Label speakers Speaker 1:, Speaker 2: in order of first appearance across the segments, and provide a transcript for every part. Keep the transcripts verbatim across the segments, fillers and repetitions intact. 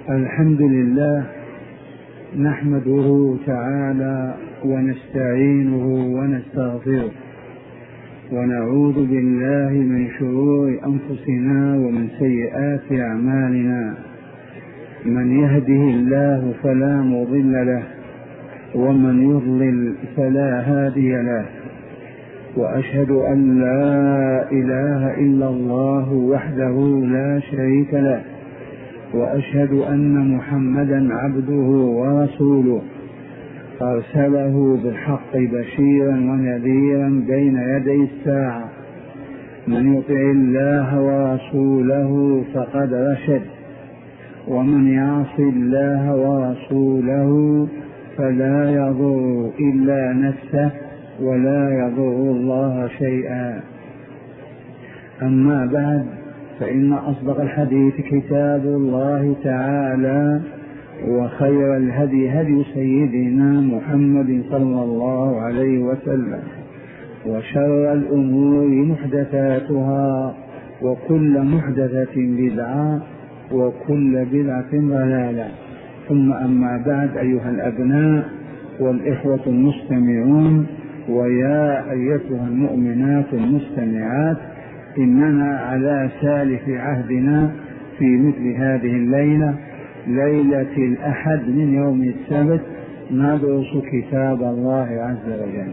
Speaker 1: الحمد لله نحمده تعالى ونستعينه ونستغفره ونعوذ بالله من شرور أنفسنا ومن سيئات أعمالنا. من يهده الله فلا مضل له ومن يضلل فلا هادي له، وأشهد أن لا إله إلا الله وحده لا شريك له، وأشهد أن محمدا عبده ورسوله أرسله بالحق بشيرا ونذيرا بين يدي الساعة. من يطع الله ورسوله فقد رشد، ومن يعص الله ورسوله فلا يضر إلا نفسه ولا يضر الله شيئا. أما بعد، فإن أصدق الحديث كتاب الله تعالى، وخير الهدي هدي سيدنا محمد صلى الله عليه وسلم، وشر الأمور محدثاتها، وكل محدثة بدعة، وكل بدعة ضلالة. ثم أما بعد، أيها الأبناء والإخوة المستمعون، ويا أيتها المؤمنات المستمعات، إننا على سالف عهدنا في مثل هذه الليلة، ليلة الأحد من يوم السبت، ندرس كتاب الله عز وجل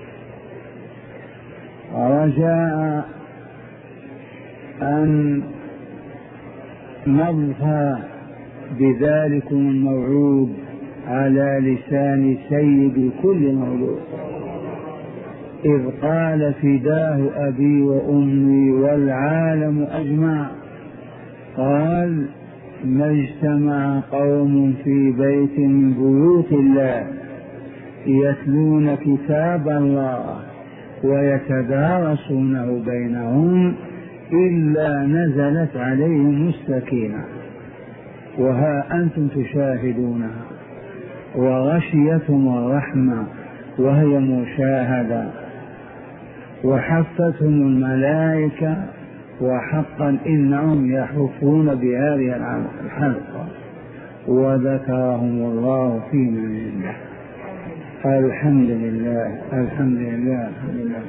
Speaker 1: رجاء أن نظهر بذلكم الموعود على لسان سيد كل مولود، إذ قال: فداه أبي وأمي والعالم أجمع. قال: ما اجتمع قوم في بيت من بيوت الله يتلون كتاب الله ويتدارسونه بينهم إلا نزلت عليهم السكينة. وها أنتم تشاهدونها، وغشيتهم الرحمة وهي مشاهدة، وحفتهم الملائكة، وحقا إنهم يحفون بهذه الحلقة، وذكرهم الله في من عنده. الحمد لله الحمد لله الحمد لله.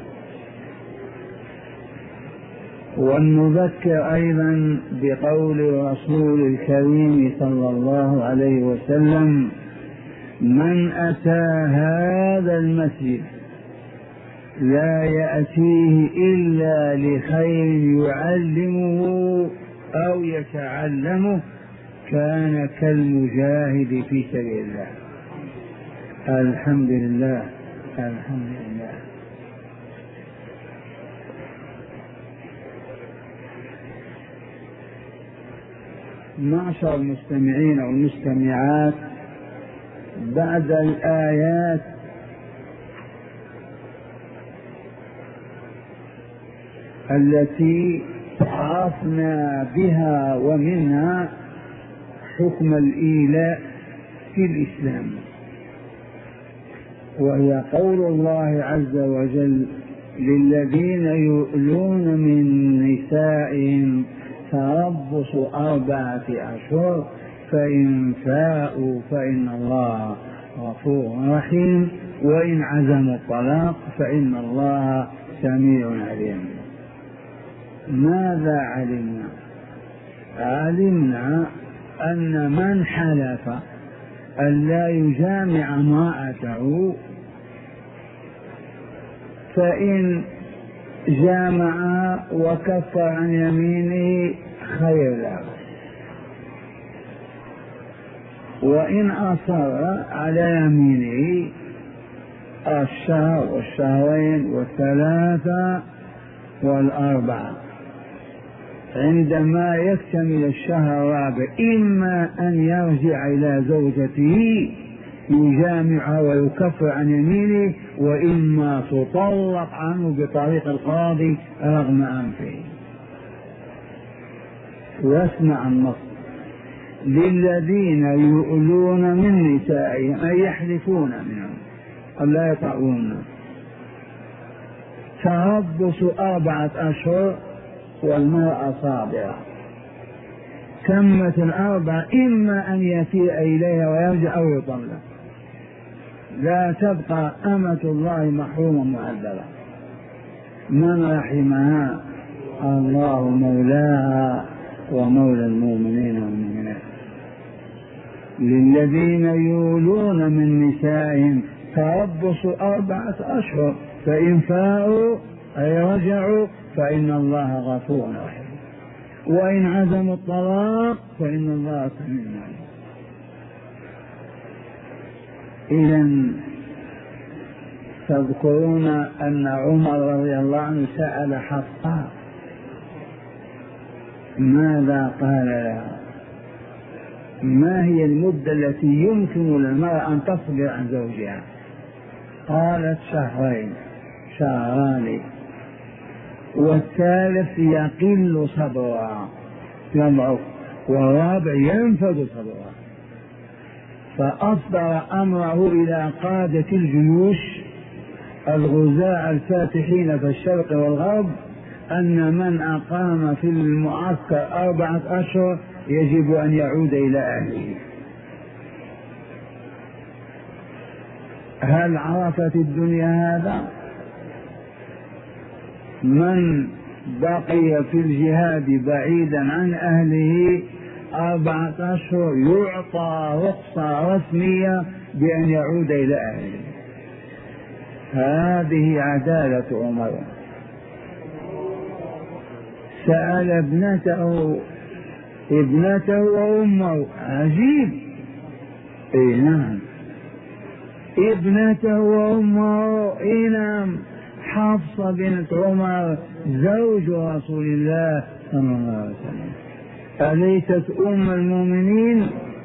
Speaker 1: ونذكر أيضا بقول الرسول الكريم صلى الله عليه وسلم: من أتى هذا المسجد لا يأتيه إلا لخير يعلمه أو يتعلمه كان كالمجاهد في سبيل الله. الحمد لله الحمد لله. معشر المستمعين والمستمعات، بعد الآيات التي عرفنا بها ومنها حكم الإيلاء في الإسلام، وهي قول الله عز وجل: للذين يؤلون من نسائهم تربص أربعة أشهر فإن فاءوا فإن الله غفور رحيم، وإن عزموا الطلاق فإن الله سميع عليم. ماذا علمنا؟ علمنا أن من حلف أن لا يجامع امرأته فإن جامع وكفر عن يمينه خير له، وإن أصر على يمينه الشهر والشهرين والثلاثة والأربعة، عندما يكتمل الشهر الرابع إما أن يرجع إلى زوجته يجامعها ويكفر عن يمينه، وإما تطلق عنه بطريق القاضي رغم أنفه. واسمع النص: للذين يؤلون من نسائهم أي يحلفون منهم أن لا يطعون تربص أربعة أشهر والمرأة صابرة. تمت الأربع إما أن يسيء إليها ويرجع أو يطلق، لا تبقى أمة الله محرومة معذبة. من رحمها الله مولاها ومولى المؤمنين والمؤمنات. للذين يولون من نسائهم تربص أربعة أشهر فإن فاءوا أي رجعوا فإن الله غفور رحيم، وإن عزموا الطلاق فإن الله سميع عليم. إذن تذكرون أن عمر رضي الله عنه سأل حفصة ماذا قال لها؟ ما هي المدة التي يمكن للمرأة أن تصبر عن زوجها؟ قالت شهرين شهران، والثالث يقل صبرها يضعف، والرابع ينفذ صبرها. فأصدر أمره إلى قادة الجيوش الغزاة الفاتحين في الشرق والغرب أن من أقام في المعسكر أربعة أشهر يجب أن يعود إلى أهله. هل عرفت الدنيا هذا؟ من بقي في الجهاد بعيدا عن أهله أربعة أشهر يعطى رخصة رسمية بأن يعود إلى أهله. هذه عدالة عمر. سأل ابنته ابنته وأمه، عجيب. إيه نعم، ابنته وأمه. إيه نعم، حفصة بنت عمر زوج رسول الله صلى الله عليه وسلم، أليست أم المؤمنين؟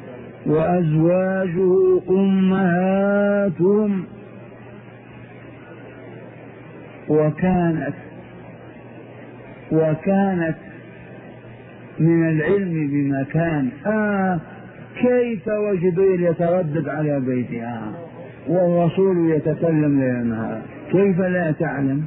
Speaker 1: وأزواجه أمهاتهم. وكانت وكانت من العلم بمكان آه كيف وجبريل يتردد على بيتها والرسول يتكلم ليل نهار، كيف لا تعلم؟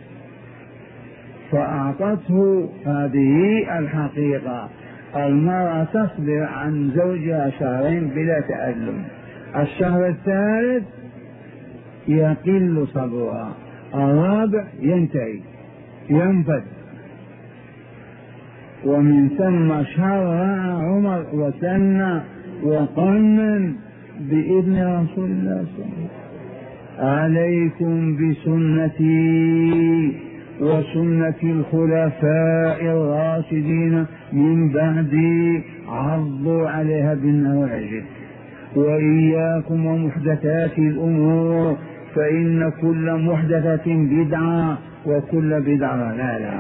Speaker 1: فأعطته هذه الحقيقة. المرأة تصبر عن زوجها شهرين بلا تألم، الشهر الثالث يقل صبرها، الرابع ينتهي ينفذ. ومن ثم شرع عمر وسن وقنن بإذن رسول الله صلى الله عليه وسلم: عليكم بسنتي وسنة الخلفاء الراشدين من بعدي، عضوا عليها بالنواجذ، وإياكم ومحدثات الأمور، فإن كل محدثة بدعة وكل بدعة ضلالة.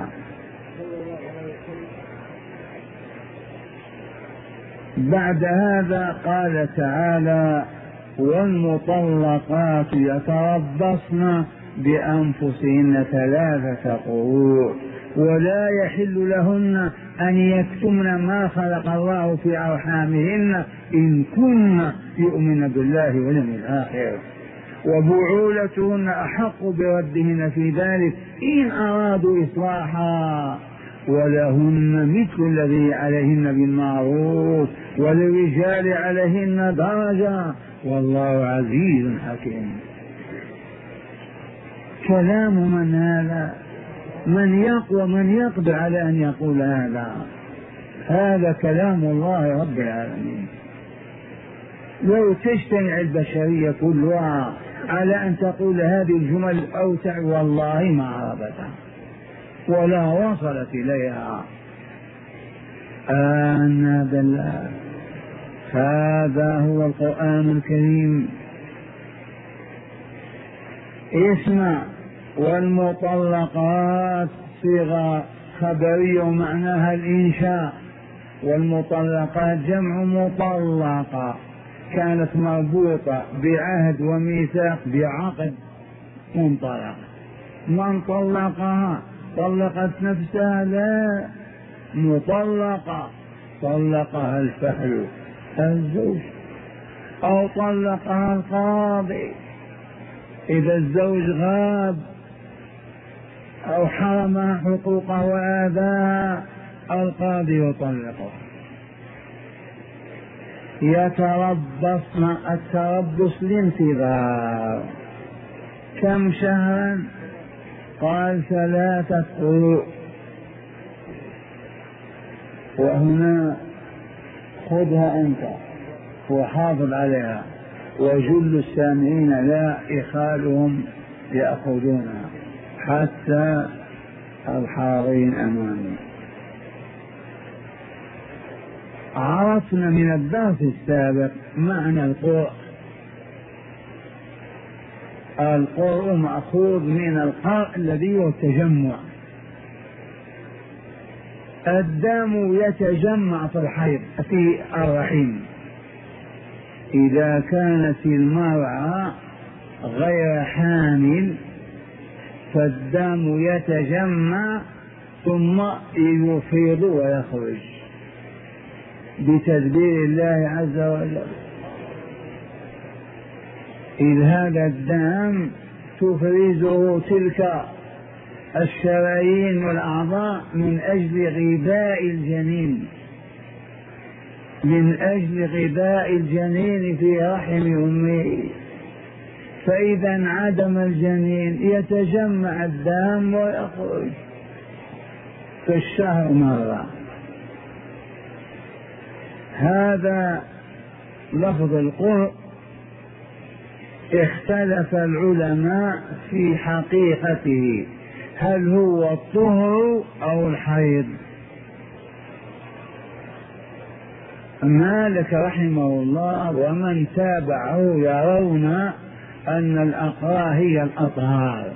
Speaker 1: بعد هذا قال تعالى: والمطلقات يتربصن بأنفسهن ثلاثة قروء ولا يحل لهن أن يكتمن ما خلق الله في أرحامهن إن كن يؤمن بالله واليوم الآخر، وبعولتهن أحق بردهن في ذلك إن أرادوا إصلاحا، ولهن مثل الذي عليهن بالمعروف وللرجال عليهن درجة والله عزيز حكيم. كلام من هذا؟ من يقوى من يقدر على أن يقول هذا؟ هذا كلام الله رب العالمين. لو تجتمع البشرية كلها على أن تقول هذه الجمل الأوسع والله ما عرفتها ولا وصلت إليها. آمنا بالله، هذا هو القرآن الكريم. اسمع: والمطلقات صيغة خبرية ومعناها الإنشاء، والمطلقات جمع مطلقة كانت مربوطة بعهد وميثاق بعقد منطلق. من طلقها طلقت نفسها؟ لا، مطلقة طلقها الفحل الزوج أو طلقها القاضي إذا الزوج غاب أو حرمها حقوقه وآذاها، القاضي يطلقها. يتربصن التربص الانتظار. كم شهرا؟ قال ثلاثة قروء. وهنا خذها أنت وحافظ عليها، وجل السامعين لا إخالهم يأخذونها حتى الحاضرين أمامي. عرفنا من الدرس السابق معنى القرء. القرء مأخوذ من القرء الذي هو التجمع. الدم يتجمع في الحيض في الرحم. إذا كانت المرأة غير حامل فالدم يتجمع ثم يفيض ويخرج بتدبير الله عز وجل. إذ هذا الدم تفرزه تلك الشرايين والأعضاء من أجل غذاء الجنين، من أجل غذاء الجنين في رحم أمه. فإذا انعدم الجنين يتجمع الدم ويخرج في الشهر مرة. هذا لفظ القرء. اختلف العلماء في حقيقته، هل هو الطهر أو الحيض؟ مالك رحمه الله ومن تابعه يرون أن الأقراء هي الأطهار،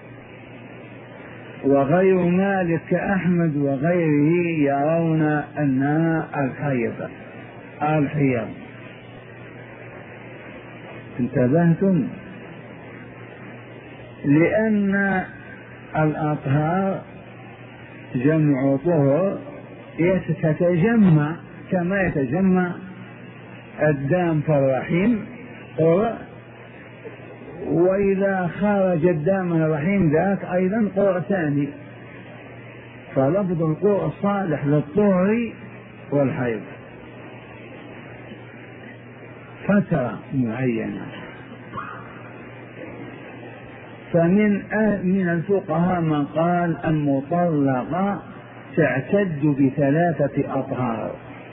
Speaker 1: وغير مالك كأحمد وغيره يرون أنها الحيض الحيض. انتبهتم؟ لأن الأطهار جمع طهر يتجمع كما يتجمع الدم في الرحم قرء، وإذا خرج الدم من الرحم ذاك أيضا قرء ثاني. فلفظ القرء صالح للطهر والحيض فترة معينة. فمن من الفقهاء من قال المطلقة تعتد بثلاثة أطهار.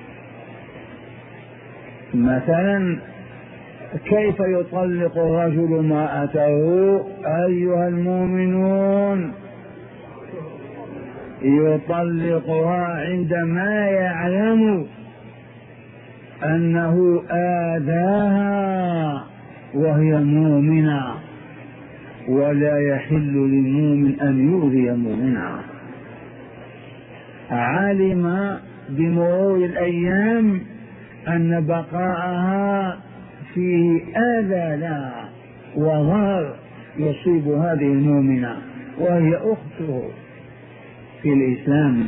Speaker 1: مثلا كيف يطلق الرجل امرأته؟ أيها المؤمنون يطلقها عندما يعلم أنه آذاها وهي مؤمنة، ولا يحل للمؤمن أن يؤذي مؤمنا. علم بمرور الأيام أن بقاءها فيه آذى لها وضرر يصيب هذه المؤمنة وهي أخته في الإسلام،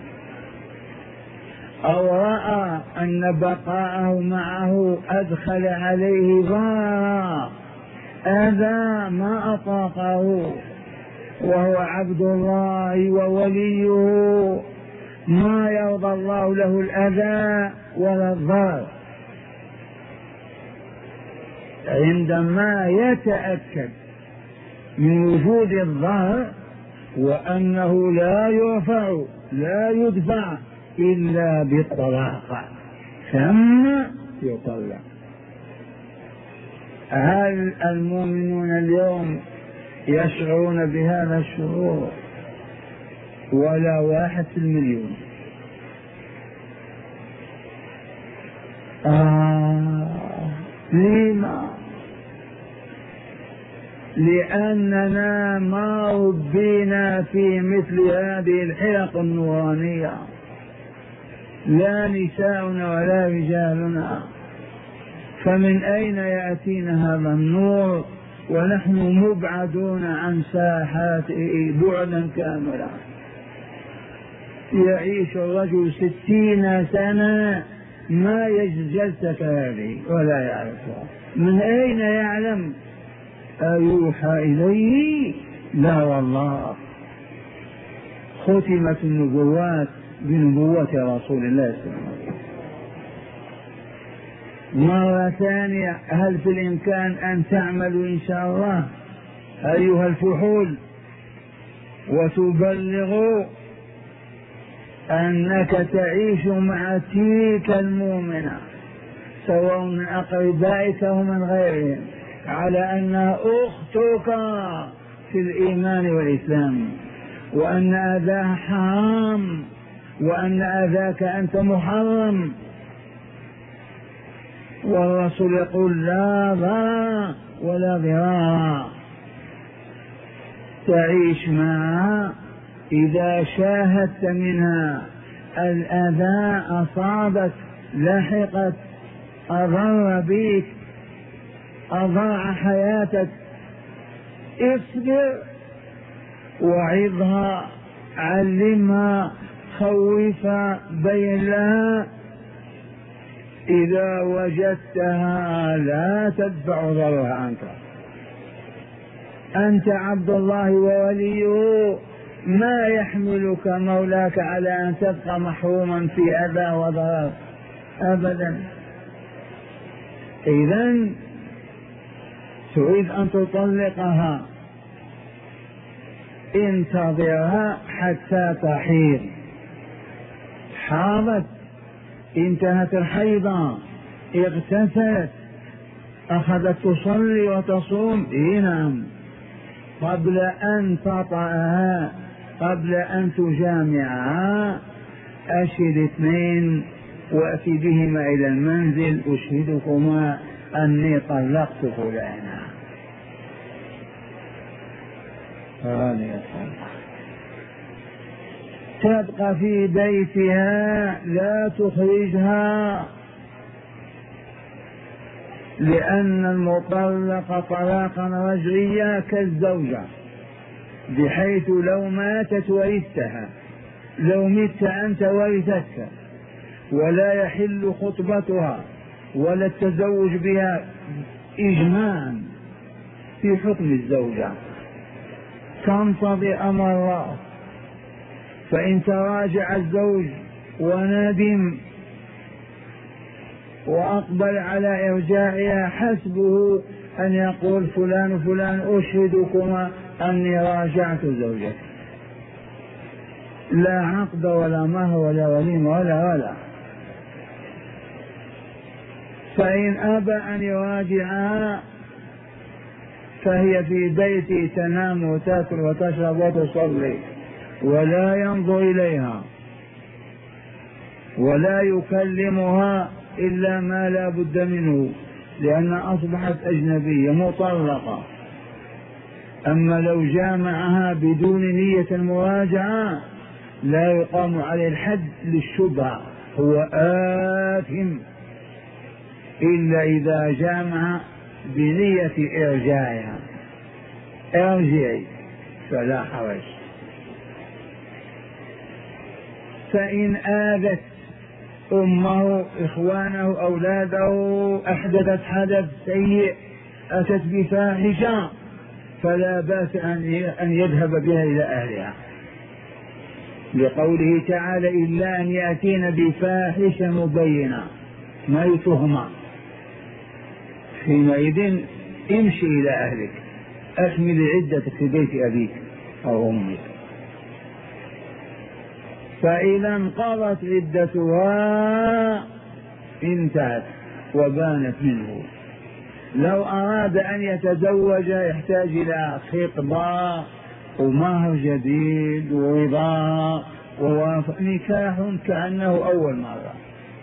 Speaker 1: أو رأى أن بقاءه معه أدخل عليه ضررا أذى ما أطاقه، وهو عبد الله ووليه ما يرضى الله له الأذى ولا الضرر. عندما يتأكد من وجود الضرر وأنه لا يرفع لا يدفع إلا بالطلاق ثم يطلق. هل المؤمنون اليوم يشعرون بهذا الشعور؟ ولا واحد في المليون. آه لما؟ لأننا ما ربينا في مثل هذه الحلق النورانية، لا نساؤنا ولا رجالنا. فمن أين يأتينا هذا النور ونحن مبعدون عن ساحاته بعدا كاملا؟ يعيش الرجل ستين سنة ما يجد جلسة هذه ولا يعرفها. من أين يعلم؟ أيوحى إليه؟ لا والله. ختمت النبوات بنبوة رسول الله صلى الله عليه وسلم. مرة ثانية، هل في الإمكان أن تعملوا إن شاء الله أيها الفحول وتبلغوا أنك تعيش مع تلك المؤمنة سواء من أقربائك أو من غيرهم على أنها أختك في الإيمان والإسلام، وأن أذاها حرام، وأن أذاك أنت محرم، والرسول يقول لا ضرر ولا ضرار. تعيش معها إذا شاهدت منها الأذى أصابك لحقت أضر بك أضاع حياتك، اصبر وعظها، علمها، خوفها، بين لها. إذا وجدتها لا تدفع ضرها عنك، أنت عبد الله ووليه، ما يحملك مولاك على أن تبقى محروما في أذى وضرر أبدا. إذن تريد أن تطلقها، انتظرها حتى تحيض، حاضت، انتهت الحيضة، اغتسلت، أخذت تصلي وتصوم، نعم، قبل أن تطأها، قبل أن تجامعها، أشهد اثنين وأتي بهما إلى المنزل، أشهدكما أني طلقت فلانا. تبقى في بيتها لا تخرجها، لأن المطلق طلاقا رجعيا كالزوجة، بحيث لو ماتت ورثتها، لو مت أنت ورثتك، ولا يحل خطبتها ولا التزوج بها إجماعا في حكم الزوجة، تنتظر أمر الله. فإن تراجع الزوج وندم وأقبل على إرجاعها، حسبه أن يقول فلان فلان أشهدكما أني راجعت زوجتي، لا عقد ولا مهر ولا وليمة ولا ولا. فإن أبى أن يراجعها فهي في بيتي تنام وتأكل وتشرب وتصلي، ولا ينظر إليها ولا يكلمها إلا ما لا بد منه، لأن أصبحت أجنبية مطلقة. أما لو جامعها بدون نية المراجعة لا يقام عليه الحد للشبهة، هو آثم، إلا إذا جامع بنية إرجاعها، ارجعي فلا حرج. فإن آذت أمه، إخوانه، أولاده، أحدثت حدث سيء، أتت بفاحشة، فلا بأس أن يذهب بها إلى أهلها، لقوله تعالى إلا أن يأتين بفاحشة مبينة ما يتهمى، حينئذ امشي إلى أهلك، أكمل عدتك في بيت أبيك أو أمك. فإذا انقضت عدتها انتهت وبانت منه. لو أراد أن يتزوج يحتاج إلى خطبة ومهر جديد ورضا ووافق، نكاح كأنه أول مرة.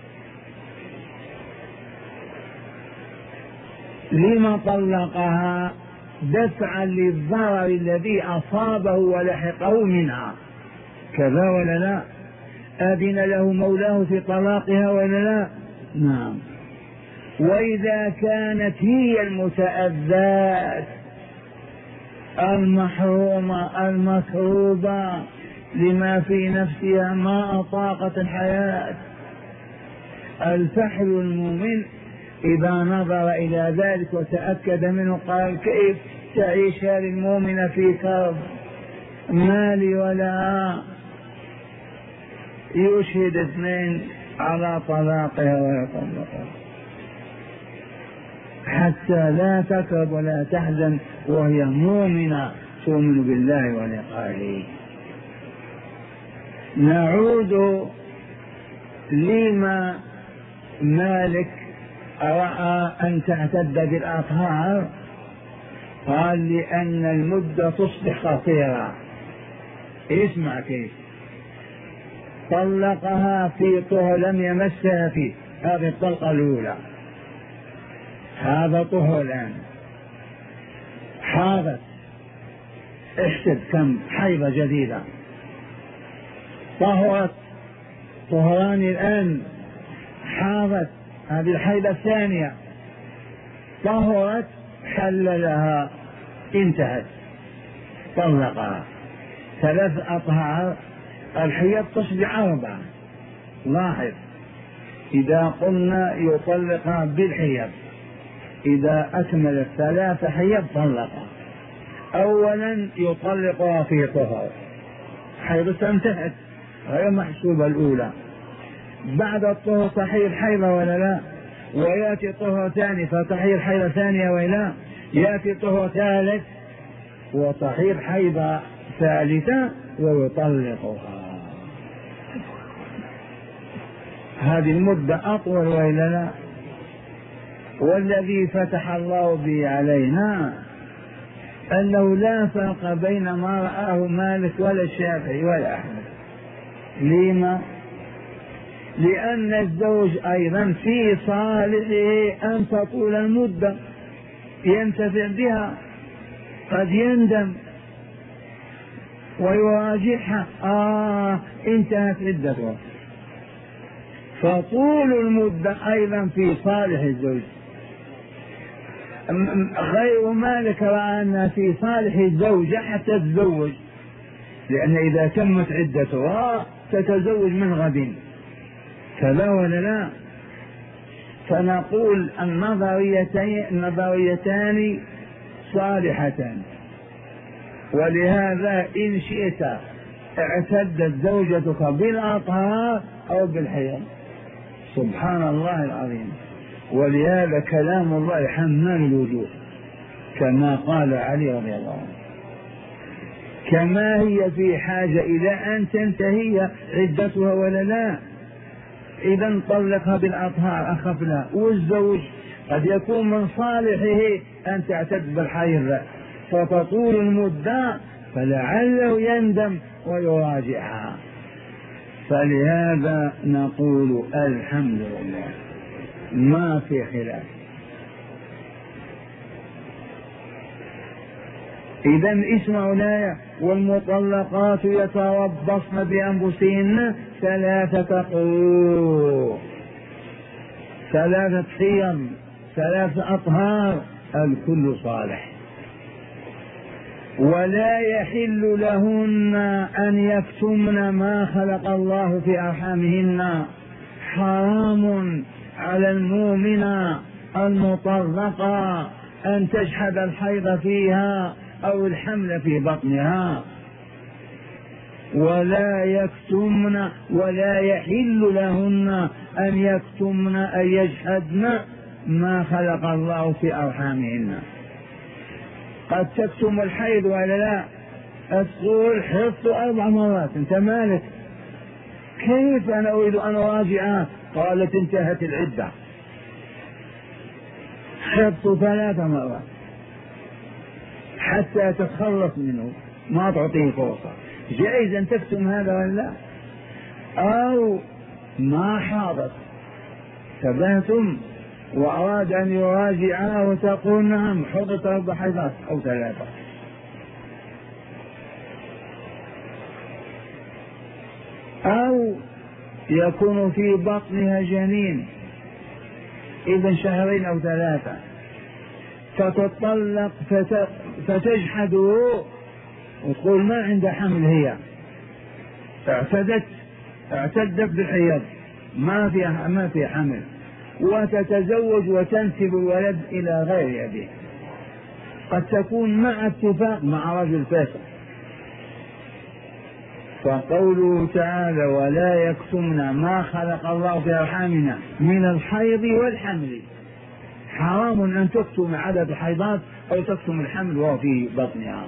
Speaker 1: لما طلقها؟ دفعا للضرر الذي أصابه ولحقه منها، كذا ولا لا؟ أذن له مولاه في طلاقها ولا لا؟ نعم. وإذا كانت هي المتأذات المحرومة المكروبة لما في نفسها ما أطاقت الحياة، الفحل المؤمن إذا نظر إلى ذلك وتأكد منه قال كيف تعيش هذه المؤمنة في كرب، مالي ولا، يشهد اثنين على طلاقها ويطلقها. حتى لا تكرب ولا تحزن وهي مؤمنة تؤمن بالله ولقائه. نعود لما مالك رأى أن تعتد بالأطهار. قال لأن المدة تصبح خطيرة. اسمع كيف طلقها في طهر لم يمسها فيه، هذه الطلقة الأولى، هذا طهر الآن، حاضت، احسب كم حيضة جديدة، طهرت طهران الآن، حاضت، هذه الحيضة الثانية، طهرت، حل لها، انتهت، طلقها. ثلاث أطهار، الحيض تصبح أربعة. لاحظ، إذا قلنا يطلقها بالحيض، إذا أكملت ثلاث حيض طلقها. أولا يطلقها في طهر، حيضتها انتهت غير محسوبة الأولى، بعد الطهر تحيض حيضة ولا لا؟ ويأتي طهر ثاني فتحيض حيضة ثانية ولا؟ يأتي طهر ثالث وتحيض حيضة ثالثة ويطلقها. هذه المدة أطول وإلا لا؟ والذي فتح الله به علينا أنه لا فرق بين ما رآه مالك ولا الشافعي ولا أحمد. لما؟ لأن الزوج أيضا في صالحه أن تطول المدة ينتفع بها، قد يندم ويراجعها، آه انتهت عدتها، فطول المدة أيضا في صالح الزوج. غير مالك رأى أن في صالح الزوجة حتى تتزوج، لأن إذا تمت عدتها تتزوج من غد، فلا ولا لا؟ فنقول النظريتين النظريتان صالحتان، ولهذا إن شئت اعتدت زوجتك بالأطهار أو بالحيض. سبحان الله العظيم. ولهذا كلام الله حمال الوجوه كما قال علي رضي الله عنه، كما هي في حاجة إلى أن تنتهي عدتها ولا لا؟ إذا طلقها بالأطهار أخف لها. والزوج قد يكون من صالحه أن تعتد بالحيض فتطول المدة فلعله يندم ويراجعها. فلهذا نقول الحمد لله ما في خلاف. إذا اسمعوا الآية: والمطلقات يتربصن بأنفسهن ثلاثة قروء، ثلاثة حيض، ثلاثة أطهار، الكل صالح. ولا يحل لهن أن يكتمن ما خلق الله في أرحامهن. حرام على المؤمنة المطلقة أن تجحد الحيض فيها أو الحمل في بطنها. ولا يكتمن ولا يحل لهن أن يكتمن أن يجحدن ما خلق الله في أرحامهن. قد تكتم الحيض ولا لا؟ تقول حفظت أربع مرات، أنت مالك؟ كيف أنا أريد أن أراجعها؟ قالت انتهت العدة. حفظت ثلاث مرات حتى تتخلص منه، ما تعطيه فرصة. جائز أن تكتم هذا ولا لا؟ أو ما حاضت تبهتم وأراد أن يراجعها وتقول نعم حضت أربع حيضات أو ثلاثة. أو يكون في بطنها جنين إذن شهرين أو ثلاثة، فتطلق فتجحده وتقول ما عندها حمل، هي اعتدت اعتدت بالحيض ما فيها ما فيها حمل، وتتزوج وتنسب الولد إلى غير أبيه. قد تكون مع اتفاق مع رجل فاسق. فقوله تعالى: ولا يكتمن ما خلق الله في أرحامنا من الحيض والحمل. حرام أن تكتم عدد الحيضات أو تكتم الحمل وهو في بطنها.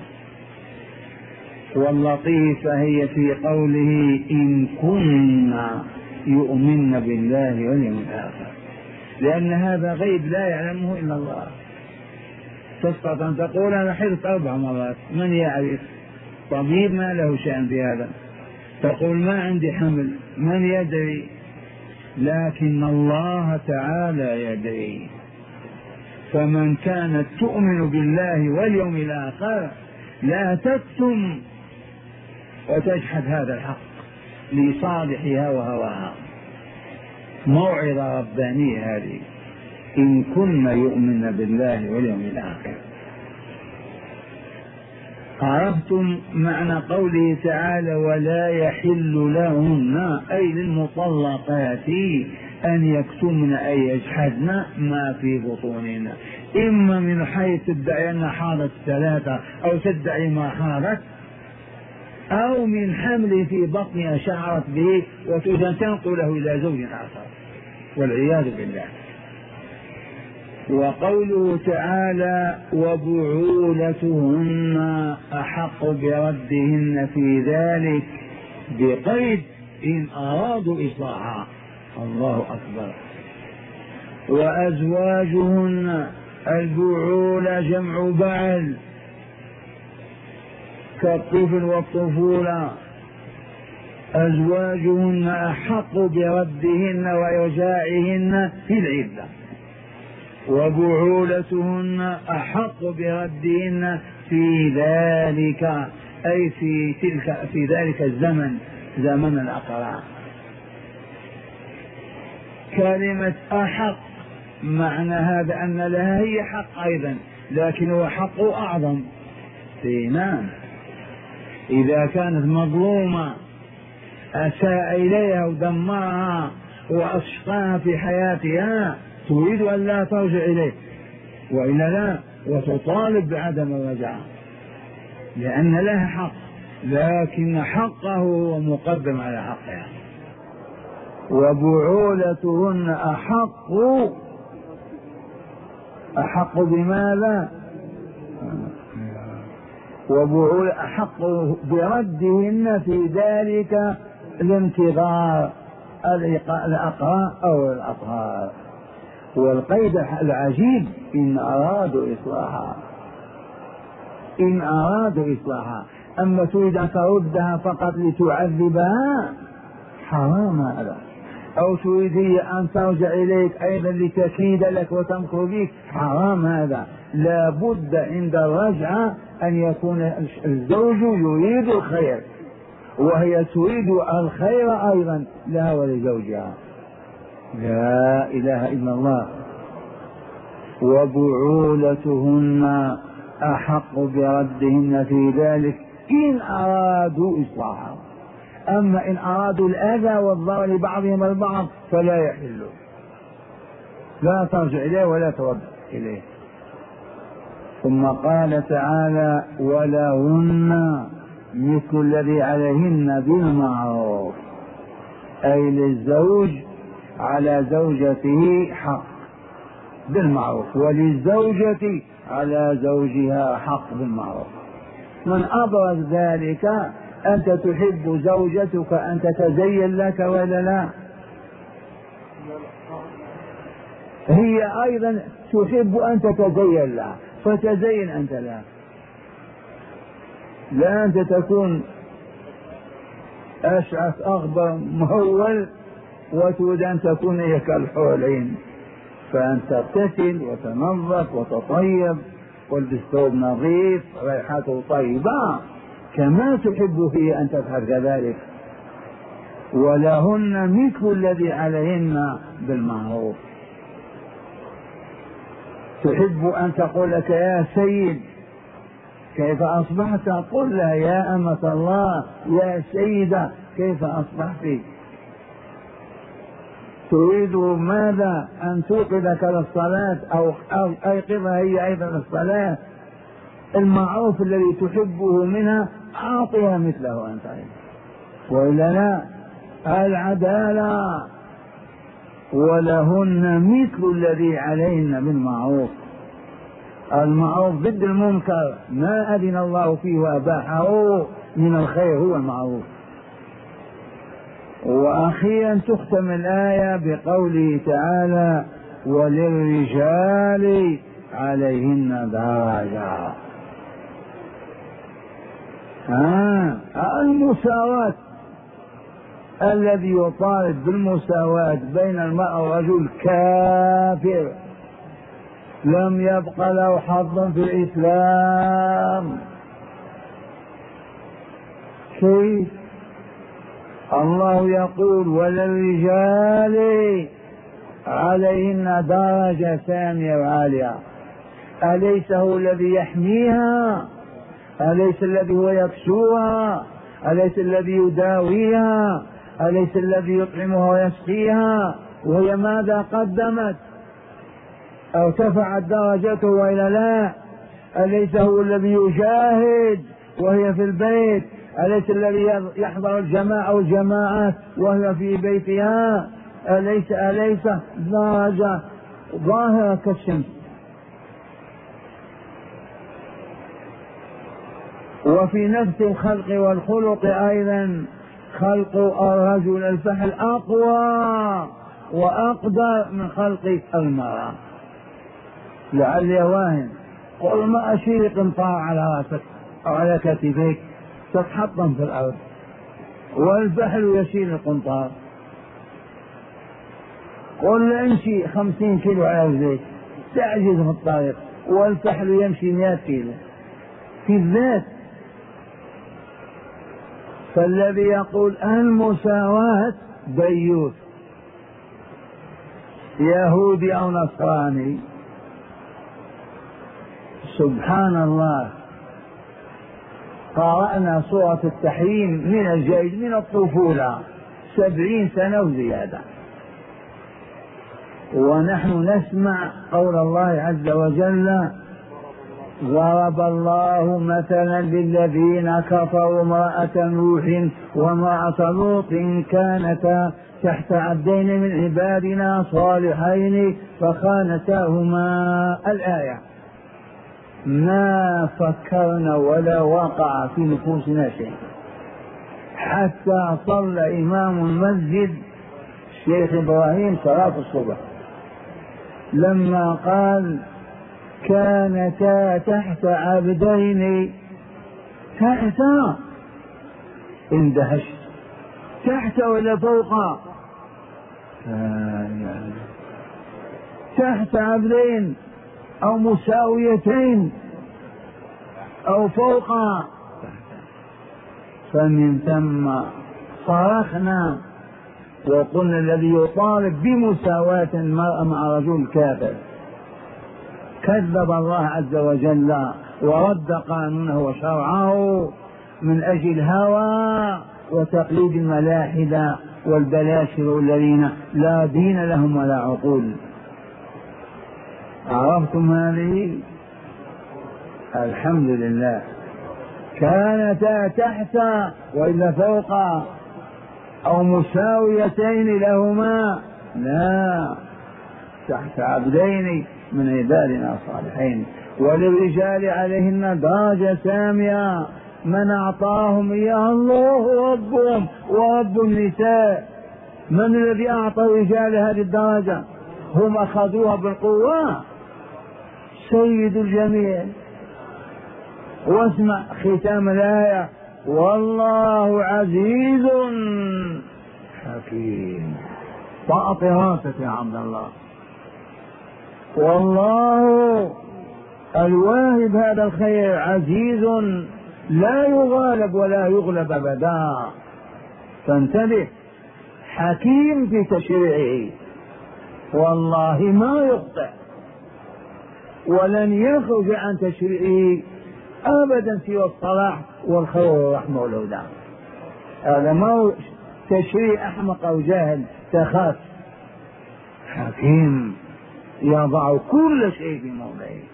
Speaker 1: واللطيفة هي في قوله إن كنا يؤمن بالله واليوم الآخر، لأن هذا غيب لا يعلمه إلا الله. تسقط أن تقول أنا حلت أربع مرات، من يعرف؟ طبيب ما له شأن في هذا. تقول ما عندي حمل، من يدري؟ لكن الله تعالى يدري. فمن كانت تؤمن بالله واليوم الآخر لا تكتم وتجحد هذا الحق لصالحها وهواها. موعظة ربانية هذه، إن كنا يؤمن بالله واليوم الآخر. عرفتم معنى قوله تعالى ولا يحل لهن أي للمطلقات أن يكتمن أي يجحدن ما في بطونهن، إما من حيث تدعي أنها حاضت ثلاثة أو تدعي ما حاضت، أو من حمل في بطنها شعرت به وتريد أن تنقله إلى زوج آخر والعياذ بالله. وقوله تعالى وبعولتهن أحق بردهن في ذلك بقيد إن أرادوا إصلاحا. الله أكبر. وأزواجهن البعول جمع بعل كالطفل والطفولة. أزواجهن أحق بردهن وإرجاعهن في العدة، وبعولتهن أحق بردهن في ذلك أي في تلك في ذلك الزمن زمن الأقراء. كلمة أحق معنى هذا أن لها هي حق أيضا، لكن هو حق أعظم. نعم، إذا كانت مظلومة أساء إليها ودمرها وأشقاها في حياتها تريد أن لا ترجع إليه وإلا لا، وتطالب بعدم الرجعة لأن لها حق، لكن حقه هو مقدم على حقها. وبعولتهن أحق أحق بماذا؟ وبعول أحق بردهن في ذلك الانتظار الأقراء أو الأطهار. والقيد العجيب إن أرادوا إصلاحا، إن أرادوا إصلاحا. أما تريد أن تردها فقط لتعذبها حرام هذا، أو تريد أن ترجع إليك أيضا لتكيد لك وتمكر بك حرام هذا. لا بد عند الرجعة أن يكون الزوج يريد الخير وهي تريد الخير أيضا لها ولزوجها. لا إله إلا الله. وبعولتهن أحق بردهن في ذلك إن أرادوا إصلاحا. أما إن أرادوا الأذى والضرر لبعضهم البعض فلا يحل، لا ترجع إليه ولا ترد إليه. ثم قال تعالى ولهن مثل الذي عليهن بالمعروف، أي للزوج على زوجته حق بالمعروف، وللزوجة على زوجها حق بالمعروف. من أبرز ذلك أنت تحب زوجتك أن تتزين لك ولا لا؟ هي أيضا تحب أن تتزين لها فتزين أنت لها. لا أنت تكون أشعث أغبر مهول وتريد أن تكون هي كالحورين، فأن تغتسل وتنظف وتطيب والبس ثوب نظيف ريحته طيبة كما تحب هي أن تفعل كذلك. ولهن مثل الذي عليهن بالمعروف. تحب أن تقول لك يا سيد كيف أصبحت؟ قل لها يا أمة الله يا سيدة كيف أصبحت؟ تريد ماذا؟ أن توقظك للصلاة أو أيقظها هي أيضا للصلاة. المعروف الذي تحبه منها أعطيها مثله أنت أيضا، وإلا لا. العدالة ولهن مثل الذي عليهن بالمعروف. المعروف ضد المنكر، ما أذن الله فيه وأباحه من الخير هو المعروف. وأخيرا تختم الآية بقوله تعالى وللرجال عليهن درجة. آه المساواة، الذي يطالب بالمساواة بين المرأة والرجل كافر، لم يبق له حظ في الإسلام. كيف؟ الله يقول وللرجال عليهن درجة ثانية وعالية. أليس هو الذي يحميها؟ أليس الذي هو يكسوها؟ أليس الذي يداويها؟ أليس الذي يطعمها ويسقيها؟ وهي ماذا قدمت؟ ارتفعت درجته وإلا لا؟ أليس هو الذي يجاهد وهي في البيت؟ أليس الذي يحضر الجماعة والجماعات وهي في بيتها؟ أليس أليس درجة ظاهرة كالشمس. وفي نفس الخلق والخلق أيضا خلق الرجل الفحل أقوى وأقدر من خلق المرأة. لعلي واهن قل ما أشيل قنطار على رأسك أو على كتفيك تتحطم في الأرض، والفحل يشيل القنطار. قل امشي خمسين كيلو على رجليك تعجز في الطريق، والفحل يمشي مئة كيلو في الذات. فالذي يقول المساواة ديوث يهودي أو نصراني. سبحان الله، قرأنا سورة التحريم من الجيد من الطفولة سبعين سنة وزيادة، ونحن نسمع قول الله عز وجل ضرب الله مثلا للذين كفروا امرأة نوح وامرأة لوط كانتا تحت عبدين من عبادنا صالحين فخانتاهما. الآية ما فكرنا ولا وقع في نفوسنا شيء حتى صلى إمام المسجد الشيخ إبراهيم صلاة الصبح لما قال كانتا تحت عبدين. تحت اندهشت، تحت ولا فوق؟ تحت عبدين أو مساويتين أو فوق. فمن ثم صرخنا وقلنا الذي يطالب بمساواة المرأة مع رجل كافر. كذب الله عز وجل ورد قانونه وشرعه من أجل الهوى وتقليد الملاحدة والبلاشر الذين لا دين لهم ولا عقول. عرفتم هذه؟ الحمد لله. كانتا تحت وإلا فوق أو مساويتين لهما، لا، تحت عبدين من عبادنا الصالحين. وللرجال عليهن درجة سامية من أعطاهم إياها الله ربهم ورب النساء. من الذي أعطى الرجال هذه الدرجة؟ هم أخذوها بالقوة. سيد الجميع. واسمع ختام الآية والله عزيز حكيم. طاعة راسك يا عبد الله. والله الواهب هذا الخير عزيز لا يغالب ولا يغلب أبدا. فانتبه، حكيم في تشريعه، والله ما يخطئ ولن يخرج عن تشريعه أبدا سوى الصلاح والخير والرحمة والهدى. هذا ما تشريع أحمق أو جاهل تخاف. حكيم يضع كل شيء في موضعه.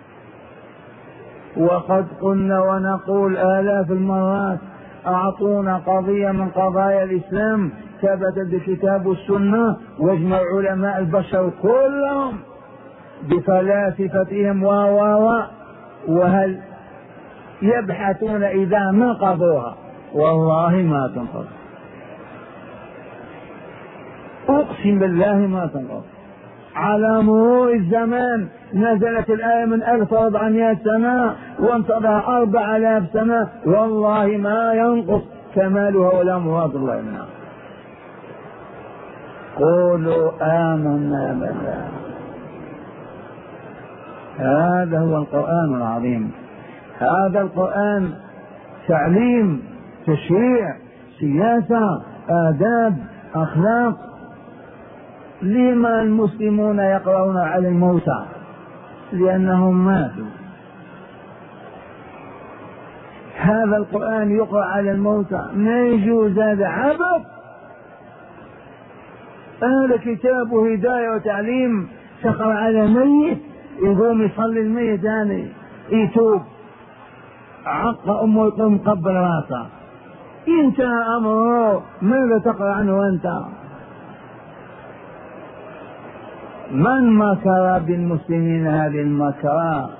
Speaker 1: وقد قلنا ونقول آلاف المرات أعطونا قضية من قضايا الإسلام ثبت بالكتاب والسنة، واجمع علماء البشر كلهم بفلاسفتهم و و و وهل يبحثون إذا نقضوها والله ما تنقض، أقسم بالله ما تنقض. على مرور الزمان نزلت الآية من ألف وأربعمائة سنة وانتظر أربع آلاف سنة، والله ما ينقص كمالها ولا مراد الله منها. قولوا آمنا بالله. هذا هو القرآن العظيم. هذا القرآن تعليم، تشريع، سياسة، آداب، أخلاق. لما المسلمون يقرؤون على الموتى؟ لأنهم ماتوا. هذا القرآن يقرأ على الموتى ما يجوز، هذا عبث. هذا كتاب هداية وتعليم، تقرأ على ميت يقوم يصلي الميت ثاني يتوب، عق أمه يقوم قبل راسه، انتهى أمره. ماذا تقرأ عنه أنت؟ من مكر بالمسلمين هذه المكر؟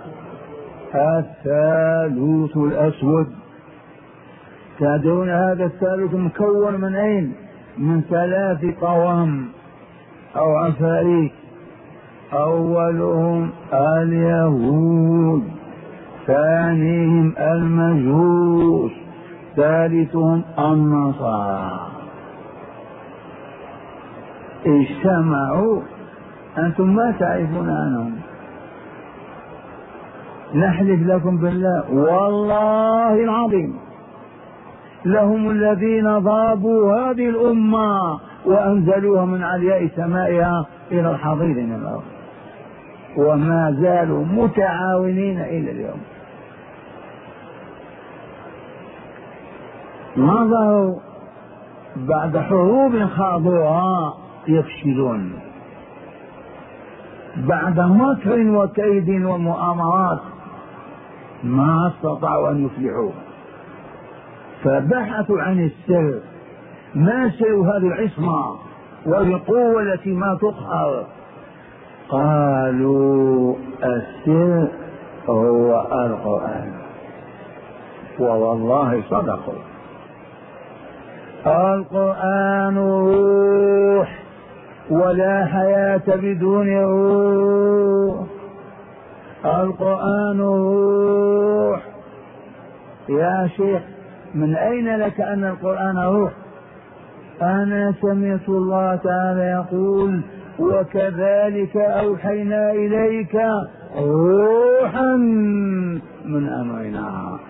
Speaker 1: الثالوث الأسود. تدرون هذا الثالوث مكون من أين؟ من ثلاث قوام أو عفاريت. أولهم اليهود، ثانيهم المجوس، ثالثهم النصارى. اجتمعوا، أنتم ما تعرفون عنهم، نحلف لكم بالله والله العظيم لهم الذين ضربوا هذه الأمة وأنزلوها من علياء سمائها إلى الحضيض من الأرض، وما زالوا متعاونين إلى اليوم. نظروا بعد حروب خاضوها يفشلون، بعد مكر وكيد ومؤامرات ما استطاعوا أن يفلحوا، فبحثوا عن السر. ما سر هذه العصمة والقوة التي ما تقهر؟ قالوا السر هو القرآن، والله صدقوا. القرآن روح، ولا حياة بدون روح. القرآن روح. يا شيخ من أين لك أن القرآن روح؟ أنا سمعت الله تعالى يقول وكذلك أوحينا إليك روحا من أمرنا،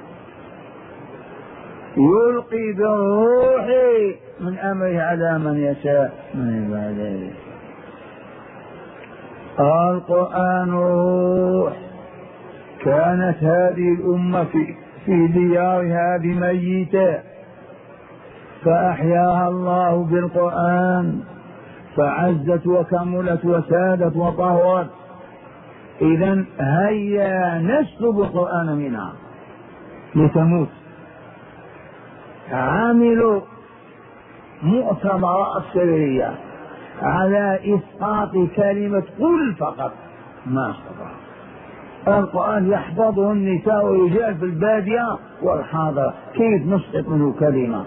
Speaker 1: يلقي بالروح من أمره على من يشاء من عباده. القرآن روح. كانت هذه الأمة في, في ديارها بميتة فأحياها الله بالقرآن فعزت وكملت وسادت وطهرت. إذن هيا نسلب القرآن منها لتموت. عملوا مؤتمرات سرية على إسقاط كلمة قل فقط، ما استطاع. القرآن يحفظه النساء والرجال في البادية والحاضرة، كيف نسقط منه كلمة؟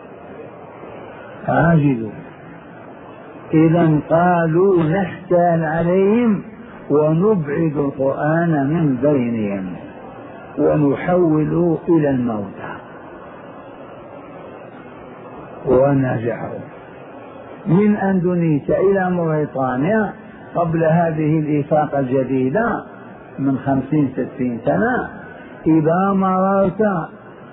Speaker 1: عاجزوا. إذا قالوا نحتال عليهم ونبعد القرآن من بينهم ونحوله إلى الموتى، ونجحوا. من أندونيسيا إلى موريتانيا قبل هذه الإفاقة الجديدة من خمسين ستين سنة، إذا مررت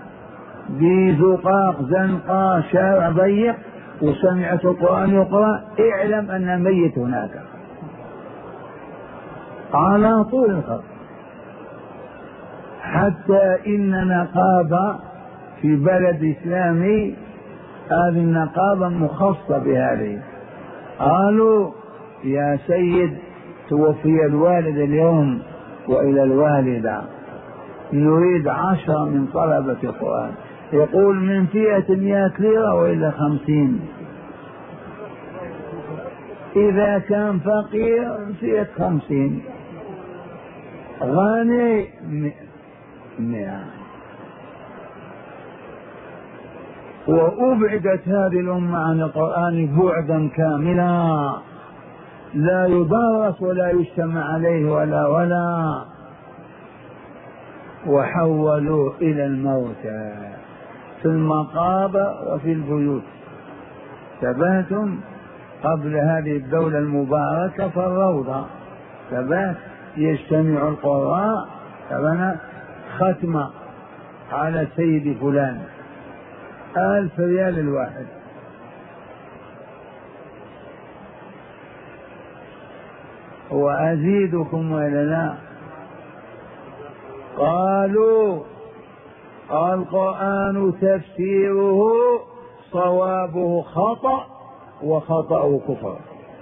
Speaker 1: بزقاق زنقة شارع ضيق وسمعت القرآن يقرأ اعلم أن ميت هناك على طول الخط. حتى إن نقابة في بلد إسلامي، هذه النقابة مخصصة بهذه، قالوا يا سيد توفي الوالد اليوم وإلى الوالدة نريد عشرة من طلبة القرآن، يقول من فئة مئة ليرة وإلى خمسين. إذا كان فقير فيه خمسين، غني مئة. وأبعدت هذه الأمة عن القرآن بعدا كاملا، لا يدرس ولا يجتمع عليه ولا ولا وحولوا إلى الموتى في المقابر وفي البيوت. ثباتم قبل هذه الدولة المباركة في الروضة، ثبات يجتمع القراء، فبنى ختمة على سيد فلان ألف ريال الواحد. وأزيدكم وإلا لا؟ قالوا القرآن تفسيره صوابه خطأ وخطأه كفر.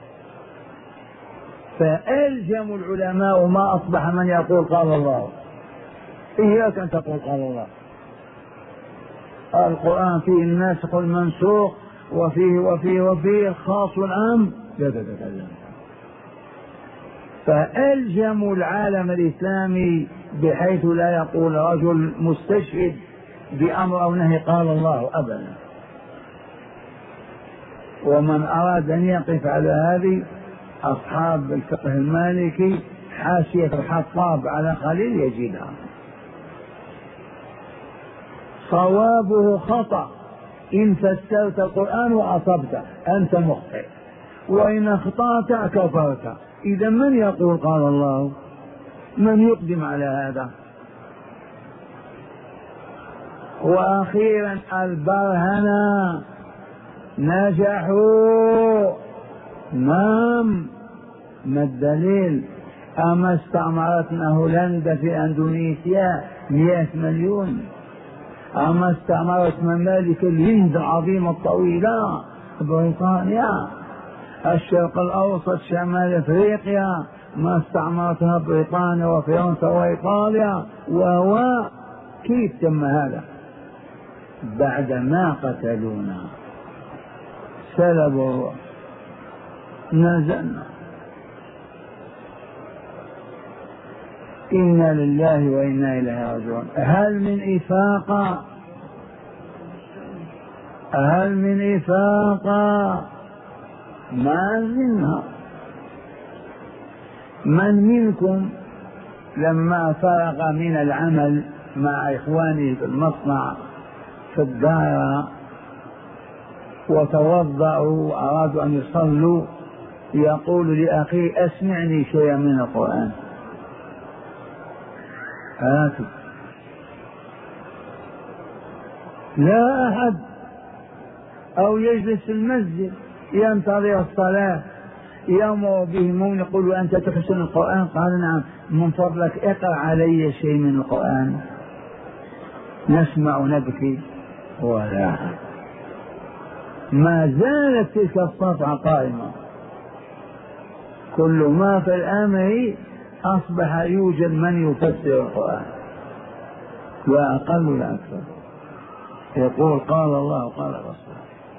Speaker 1: فألزموا العلماء ما أصبح من يقول قال الله، إياك أن تقول قال الله. القرآن فيه الناسخ والمنسوخ وفيه وفيه وفيه خاص والعام، لا تتكلم. فألزموا العالم الإسلامي بحيث لا يقول رجل مستشهد بأمر أو نهي قال الله أبدا. ومن أراد أن يقف على هذه أصحاب الفقه المالكي حاشية الحطاب على خليل يجدها. صوابه خطأ، إن فسرت القرآن وأصبت أنت مخطئ، وإن أخطأت كفرت. إذا من يقول قال الله؟ من يقدم على هذا؟ وأخيرا البرهنة نجحوا. نعم، ما الدليل؟ أما استعمرتنا هولندا في أندونيسيا مئة مليون، أما استعمرت ممالك الهند العظيمة الطويلة بريطانيا، الشرق الأوسط شمال أفريقيا ما استعمرتها بريطانيا وفرنسا وإيطاليا. وهو كيف تم هذا؟ بعدما قتلونا سلبوا نزلنا. إنا لله وإنا إليه راجعون. هل من إفاقة؟ هل من إفاقة؟ ما منها. من منكم لما فرغ من العمل مع إخوانه في المصنع في الدائرة وتوضأوا وأرادوا أن يصلوا يقول لأخي أسمعني شيئا من القرآن؟ هاتوا. لا أحد. أو يجلس في المسجد ينتظر الصلاة يأمر بهم يقول أنت تحسن القرآن؟ قال نعم. من فضلك اقرأ علي شيء من القرآن نسمع نبكي. ولا أحد. ما زالت تلك الصفعة قائمة. كل ما في الأمر أصبح يوجد من يفسر القرآن، لا أقل ولا أكثر، يقول قال الله قال الرسول.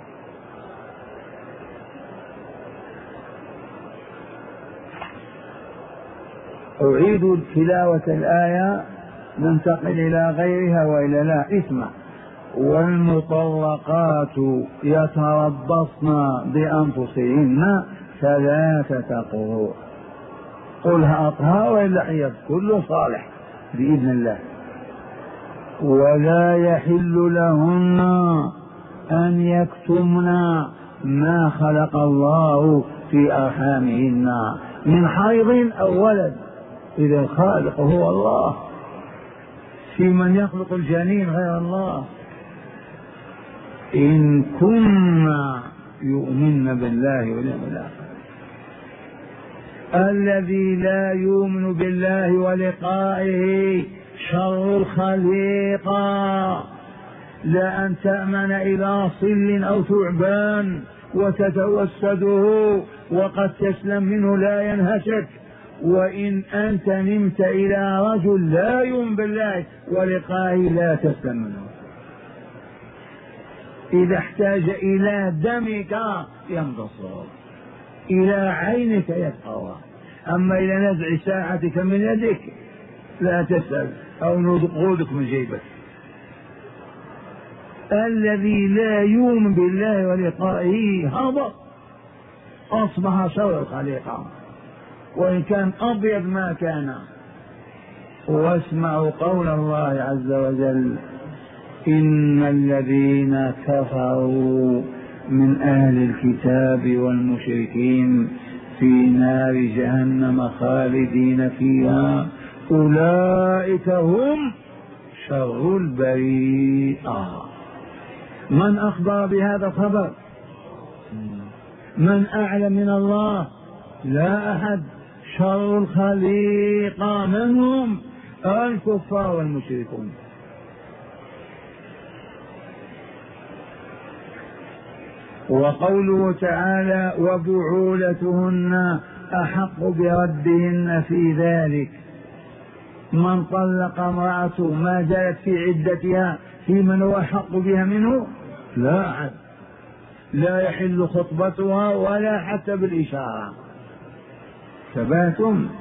Speaker 1: أعيد تلاوة الآية ننتقل إلى غيرها وإلى لا. اسمع: والمطلقات يتربصن بأنفسهن ثلاثة قروء. قلها أطهار وإلا حيض كله صالح بإذن الله. ولا يحل لهن أن يكتمن ما خلق الله في أرحامهن من حيض أو ولد، إذا الخالق هو الله، في من يخلق الجنين غير الله. إن كنا يؤمن بالله واليوم الآخر. الذي لا يؤمن بالله ولقائه شر الخليقة. لا أن تأمن إلى صل أو ثعبان وتتوسده وقد تسلم منه لا ينهشك. وإن أنت نمت إلى رجل لا يؤمن بالله ولقائه لا تسلم منه. إذا احتاج إلى دمك ينتصر، إلى عينك يبقى، أما إلى نزع ساعتك من يدك لا تسأل، أو نقودك من جيبك. الذي لا يؤمن بالله ولقائه هبط، أصبح شر الخليقة، وإن كان أبيض ما كان. واسمعوا قول الله عز وجل: إن الذين كفروا من أهل الكتاب والمشركين في نار جهنم خالدين فيها أولئك هم شر البريئة. من أخبر بهذا الخبر؟ من أعلم من الله؟ لا أحد. شر الخليقة من هم؟ الكفار والمشركون. وقوله تعالى: وبعولتهن أحق بردهن في ذلك. من طلق امرأته ما زالت في عدتها في من هو أحق بها منه؟ لا أحد. لا يحل خطبتها ولا حتى بالإشارة. ثباتم.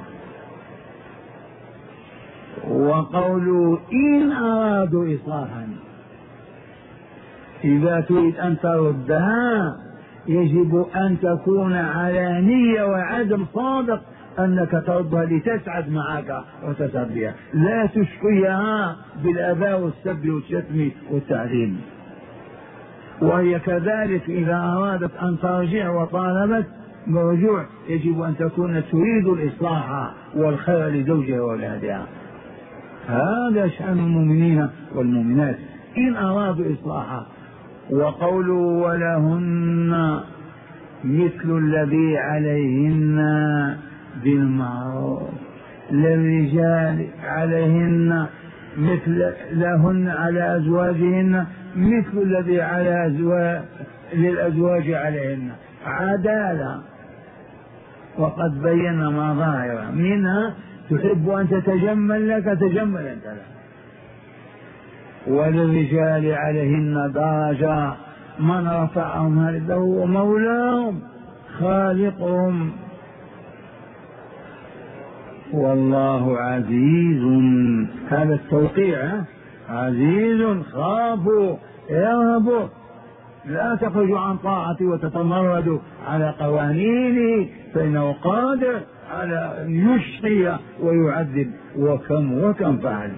Speaker 1: وقولوا إن أرادوا إصلاحا، إذا تريد أن تردها يجب أن تكون على نية وعزم صادق أنك تردها لتسعد معك وتسعد بها، لا تشقيها بالأذى والسب والشتم والتعليم. وهي كذلك إذا أرادت أن ترجع وطالبت برجوع يجب أن تكون تريد الإصلاح والخير لزوجها وأولادها. هذا شأن المؤمنين والمؤمنات إن أرادوا إصلاحا. وقولوا: ولهن مثل الذي عليهن بالمعروف. للرجال عليهن مثل لهن على أزواجهن مثل الذي على أزواج للأزواج عليهن، عدالة. وقد بينا ما ظاهر منها: تحب أن تتجمل لك تجمل أنت لك. وللرجال عليهن درجة، من رفعهم هذا هو مولاهم خالقهم. والله عزيز، هذا التوقيع، عزيز خافوا يرهبوا، لا تخرجوا عن طاعتي وتتمردوا على قوانيني، فإنه قادر على أن يشقي ويعذب. وكم وكم فعل.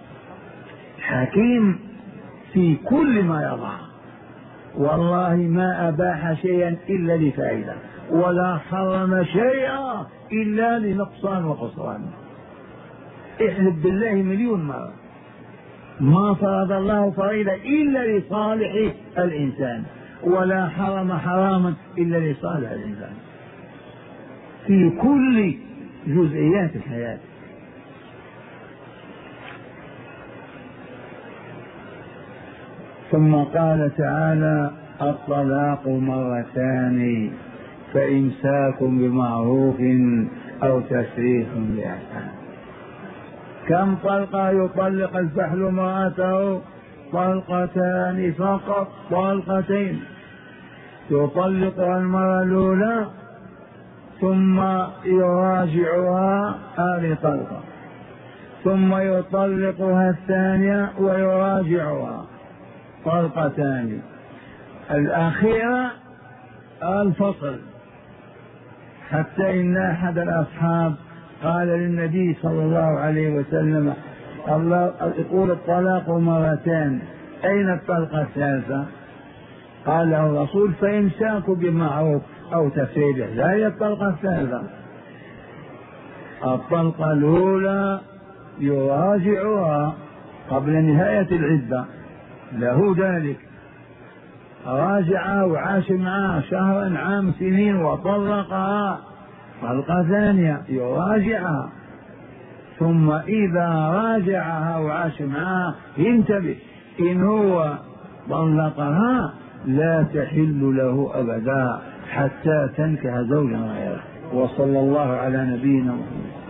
Speaker 1: حكيم في كل ما يضع، والله ما أباح شيئا إلا لفائدة، ولا حرم شيئا إلا لنقصان وخسران. احلف بالله مليون مرة، ما فرض الله فريضة إلا لصالح الإنسان، ولا حرم حراما إلا لصالح الإنسان في كل جزئيات الحياة. ثم قال تعالى: الطلاق مرتان فإمساك بمعروف أو تسريح بإحسان. كم طلقة يطلق الفحل امرأته؟ طلقتان فقط، طلقتين. يطلقها المرة الأولى ثم يراجعها هذه طلقة، ثم يطلقها الثانية ويراجعها، طلقتان. الأخيرة الفصل. حتى إن أحد الأصحاب قال للنبي صلى الله عليه وسلم: الله يقول الطلاق مرتان، أين الطلقة الثالثة؟ قال له الرسول: فإمساك بمعروف أو تسريح. لا هي الطلقة الثالثة. الطلقة الأولى يراجعها قبل نهاية العدة، له ذلك، راجعها وعاش معها شهرا عام سنين وطلقها، طلقة ثانية يراجعها. ثم إذا راجعها وعاش معها انتبه، إن هو طلقها لا تحل له أبدا حتى تنكح زوجا غيره. وصلى الله على نبينا محمد.